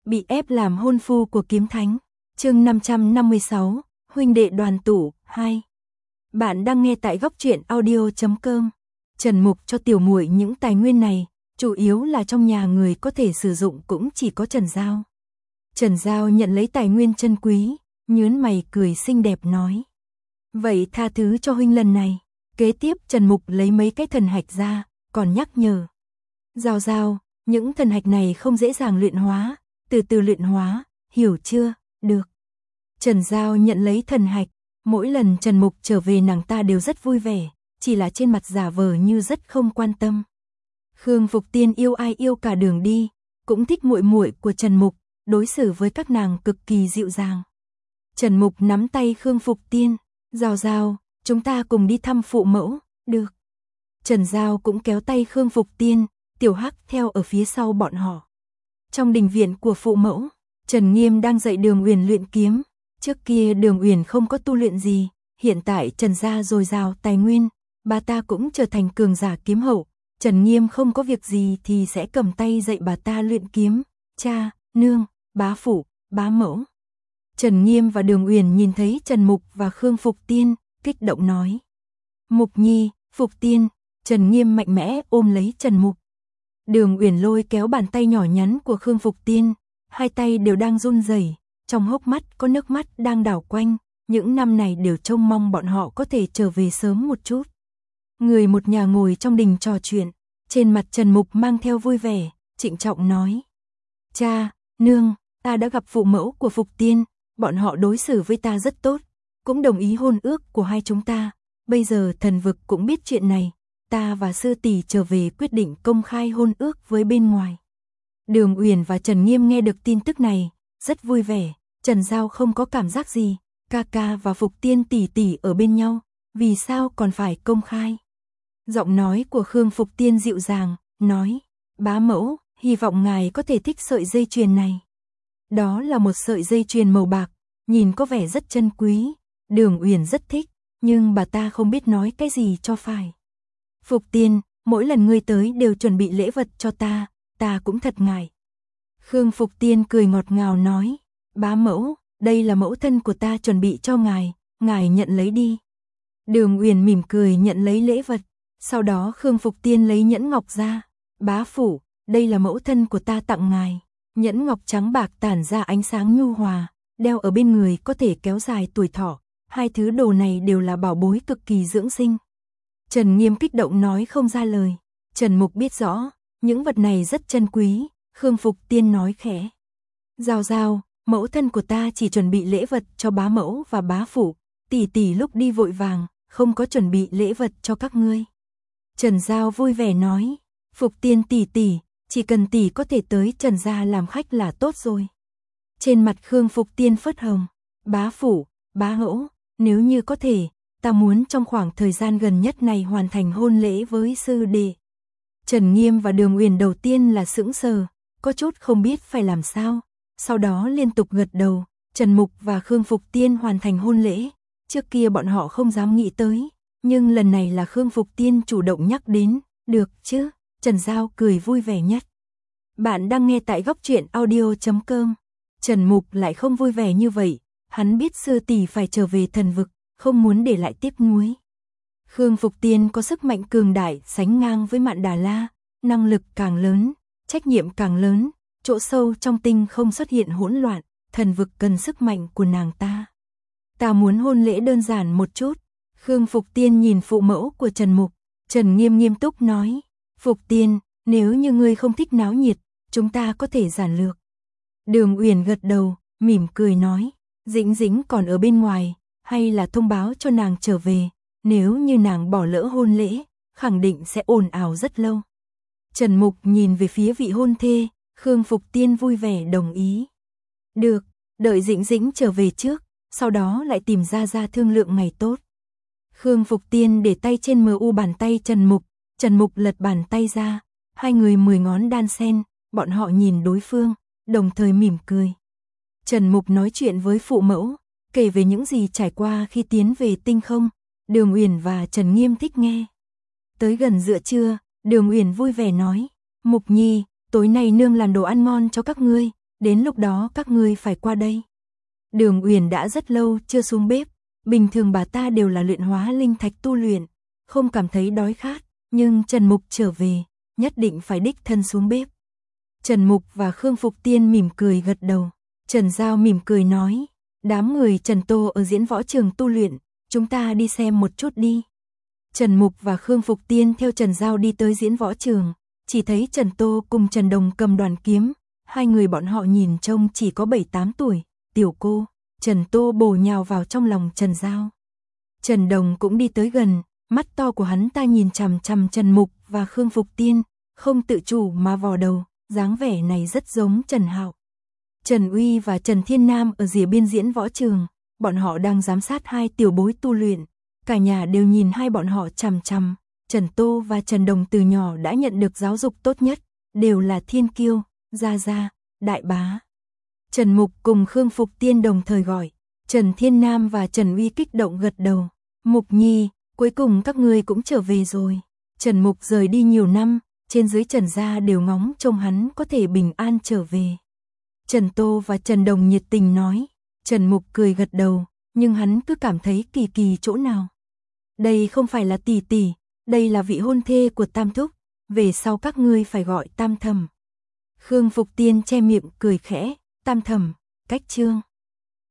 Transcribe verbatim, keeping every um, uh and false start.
Bị ép làm hôn phu của kiếm thánh. Chương năm trăm năm mươi sáu, huynh đệ đoàn tụ hai. Bạn đang nghe tại góc truyện audio chấm com. Trần Mục cho tiểu muội những tài nguyên này, chủ yếu là trong nhà người có thể sử dụng cũng chỉ có Trần Giao. Trần Giao nhận lấy tài nguyên chân quý, nhướng mày cười xinh đẹp nói: "Vậy tha thứ cho huynh lần này." Kế tiếp Trần Mục lấy mấy cái thần hạch ra, còn nhắc nhở: "Giao Giao, những thần hạch này không dễ dàng luyện hóa, từ từ luyện hóa, hiểu chưa?" "Được." Trần Giao nhận lấy thần hạch, mỗi lần Trần Mục trở về nàng ta đều rất vui vẻ, chỉ là trên mặt giả vờ như rất không quan tâm. Khương Phục Tiên yêu ai yêu cả đường đi, cũng thích muội muội của Trần Mục, đối xử với các nàng cực kỳ dịu dàng. Trần Mục nắm tay Khương Phục Tiên: "Giao Giao, chúng ta cùng đi thăm phụ mẫu." "Được." Trần Giao cũng kéo tay Khương Phục Tiên, Tiểu Hắc theo ở phía sau bọn họ. Trong đình viện của phụ mẫu, Trần Nghiêm đang dạy Đường Uyển luyện kiếm. Trước kia Đường Uyển không có tu luyện gì, hiện tại Trần gia dồi dào tài nguyên, bà ta cũng trở thành cường giả kiếm hậu. Trần Nghiêm không có việc gì thì sẽ cầm tay dạy bà ta luyện kiếm. Cha, nương, bá phụ, bá mẫu. Trần Nghiêm và Đường Uyển nhìn thấy Trần Mục và Khương Phục Tiên, kích động nói: "Mục Nhi, Phục Tiên." Trần Nghiêm mạnh mẽ ôm lấy Trần Mục. Đường Uyển lôi kéo bàn tay nhỏ nhắn của Khương Phục Tiên, hai tay đều đang run rẩy, trong hốc mắt có nước mắt đang đảo quanh, những năm này đều trông mong bọn họ có thể trở về sớm một chút. Người một nhà ngồi trong đình trò chuyện, trên mặt Trần Mục mang theo vui vẻ, trịnh trọng nói: "Cha, nương, ta đã gặp phụ mẫu của Phục Tiên, bọn họ đối xử với ta rất tốt, cũng đồng ý hôn ước của hai chúng ta, bây giờ thần vực cũng biết chuyện này, ta và sư tỷ trở về quyết định công khai hôn ước với bên ngoài." Đường Uyển và Trần Nghiêm nghe được tin tức này, rất vui vẻ. Trần Giao không có cảm giác gì, ca ca và Phục Tiên tỷ tỷ ở bên nhau, vì sao còn phải công khai? Giọng nói của Khương Phục Tiên dịu dàng, nói: "Bá mẫu, hy vọng ngài có thể thích sợi dây chuyền này." Đó là một sợi dây chuyền màu bạc, nhìn có vẻ rất chân quý, Đường Uyển rất thích, nhưng bà ta không biết nói cái gì cho phải. "Phục Tiên, mỗi lần ngươi tới đều chuẩn bị lễ vật cho ta, ta cũng thật ngại." Khương Phục Tiên cười ngọt ngào nói: "Bá mẫu, đây là mẫu thân của ta chuẩn bị cho ngài, ngài nhận lấy đi." Đường Uyển mỉm cười nhận lấy lễ vật, sau đó Khương Phục Tiên lấy nhẫn ngọc ra: "Bá phụ, đây là mẫu thân của ta tặng ngài." Nhẫn ngọc trắng bạc tản ra ánh sáng nhu hòa, đeo ở bên người có thể kéo dài tuổi thọ, hai thứ đồ này đều là bảo bối cực kỳ dưỡng sinh. Trần Nghiêm kích động nói không ra lời. Trần Mục biết rõ, những vật này rất chân quý. Khương Phục Tiên nói khẽ: "Giao Giao, mẫu thân của ta chỉ chuẩn bị lễ vật cho bá mẫu và bá phụ, tỷ tỷ lúc đi vội vàng, không có chuẩn bị lễ vật cho các ngươi." Trần Giao vui vẻ nói: "Phục Tiên tỷ tỷ, chỉ cần tỷ có thể tới Trần gia làm khách là tốt rồi." Trên mặt Khương Phục Tiên phớt hồng: "Bá phụ, bá mẫu, nếu như có thể, ta muốn trong khoảng thời gian gần nhất này hoàn thành hôn lễ với sư đệ." Trần Nghiêm và Đường Uyển đầu tiên là sững sờ, có chút không biết phải làm sao, sau đó liên tục gật đầu. Trần Mục và Khương Phục Tiên hoàn thành hôn lễ, trước kia bọn họ không dám nghĩ tới, nhưng lần này là Khương Phục Tiên chủ động nhắc đến. "Được chứ?" Trần Giao cười vui vẻ nhất. Bạn đang nghe tại góc truyện audio chấm com. Trần Mục lại không vui vẻ như vậy, hắn biết sư tỷ phải trở về thần vực, không muốn để lại tiếc nuối. Khương Phục Tiên có sức mạnh cường đại sánh ngang với Mạn Đà La, năng lực càng lớn, trách nhiệm càng lớn, chỗ sâu trong tinh không xuất hiện hỗn loạn, thần vực cần sức mạnh của nàng ta. "Ta muốn hôn lễ đơn giản một chút." Khương Phục Tiên nhìn phụ mẫu của Trần Mục. Trần Nghiêm nghiêm túc nói: "Phục Tiên, nếu như ngươi không thích náo nhiệt, chúng ta có thể giản lược." Đường Uyển gật đầu, mỉm cười nói: "Dĩnh Dĩnh còn ở bên ngoài, hay là thông báo cho nàng trở về, nếu như nàng bỏ lỡ hôn lễ, khẳng định sẽ ồn ào rất lâu." Trần Mục nhìn về phía vị hôn thê, Khương Phục Tiên vui vẻ đồng ý. "Được, đợi Dĩnh Dĩnh trở về trước, sau đó lại tìm ra ra thương lượng ngày tốt." Khương Phục Tiên để tay trên mờ u bàn tay Trần Mục, Trần Mục lật bàn tay ra, hai người mười ngón đan xen, bọn họ nhìn đối phương, đồng thời mỉm cười. Trần Mục nói chuyện với phụ mẫu, kể về những gì trải qua khi tiến về tinh không. Đường Uyển và Trần Nghiêm thích nghe. Tới gần giữa trưa, Đường Uyển vui vẻ nói: "Mục Nhi, tối nay nương làm đồ ăn ngon cho các ngươi, đến lúc đó các ngươi phải qua đây. Đường Uyển đã rất lâu chưa xuống bếp, bình thường bà ta đều là luyện hóa linh thạch tu luyện, không cảm thấy đói khát, nhưng Trần Mục trở về, nhất định phải đích thân xuống bếp. Trần Mục và Khương Phục Tiên mỉm cười gật đầu. Trần Giao mỉm cười nói, đám người Trần Tô ở diễn võ trường tu luyện, chúng ta đi xem một chút đi. Trần Mục và Khương Phục Tiên theo Trần Giao đi tới diễn võ trường, chỉ thấy Trần Tô cùng Trần Đồng cầm đoàn kiếm, hai người bọn họ nhìn trông chỉ có bảy tám tuổi, tiểu cô. Trần Tô bổ nhào vào trong lòng Trần Giao. Trần Đồng cũng đi tới gần, mắt to của hắn ta nhìn chằm chằm Trần Mục và Khương Phục Tiên, không tự chủ mà vò đầu, dáng vẻ này rất giống Trần Hạo. Trần Uy và Trần Thiên Nam ở rìa biên diễn võ trường, bọn họ đang giám sát hai tiểu bối tu luyện, cả nhà đều nhìn hai bọn họ chằm chằm. Trần Tô và Trần Đồng từ nhỏ đã nhận được giáo dục tốt nhất, đều là thiên kiêu, gia gia, đại bá. Trần Mục cùng Khương Phục Tiên đồng thời gọi, Trần Thiên Nam và Trần Uy kích động gật đầu. Mục Nhi, cuối cùng các ngươi cũng trở về rồi. Trần Mục rời đi nhiều năm, trên dưới Trần gia đều ngóng trông hắn có thể bình an trở về. Trần Tô và Trần Đồng nhiệt tình nói, Trần Mục cười gật đầu, nhưng hắn cứ cảm thấy kỳ kỳ chỗ nào. Đây không phải là tỷ tỷ, đây là vị hôn thê của Tam Thúc, về sau các ngươi phải gọi Tam Thẩm. Khương Phục Tiên che miệng cười khẽ, Tam Thẩm, cách chương.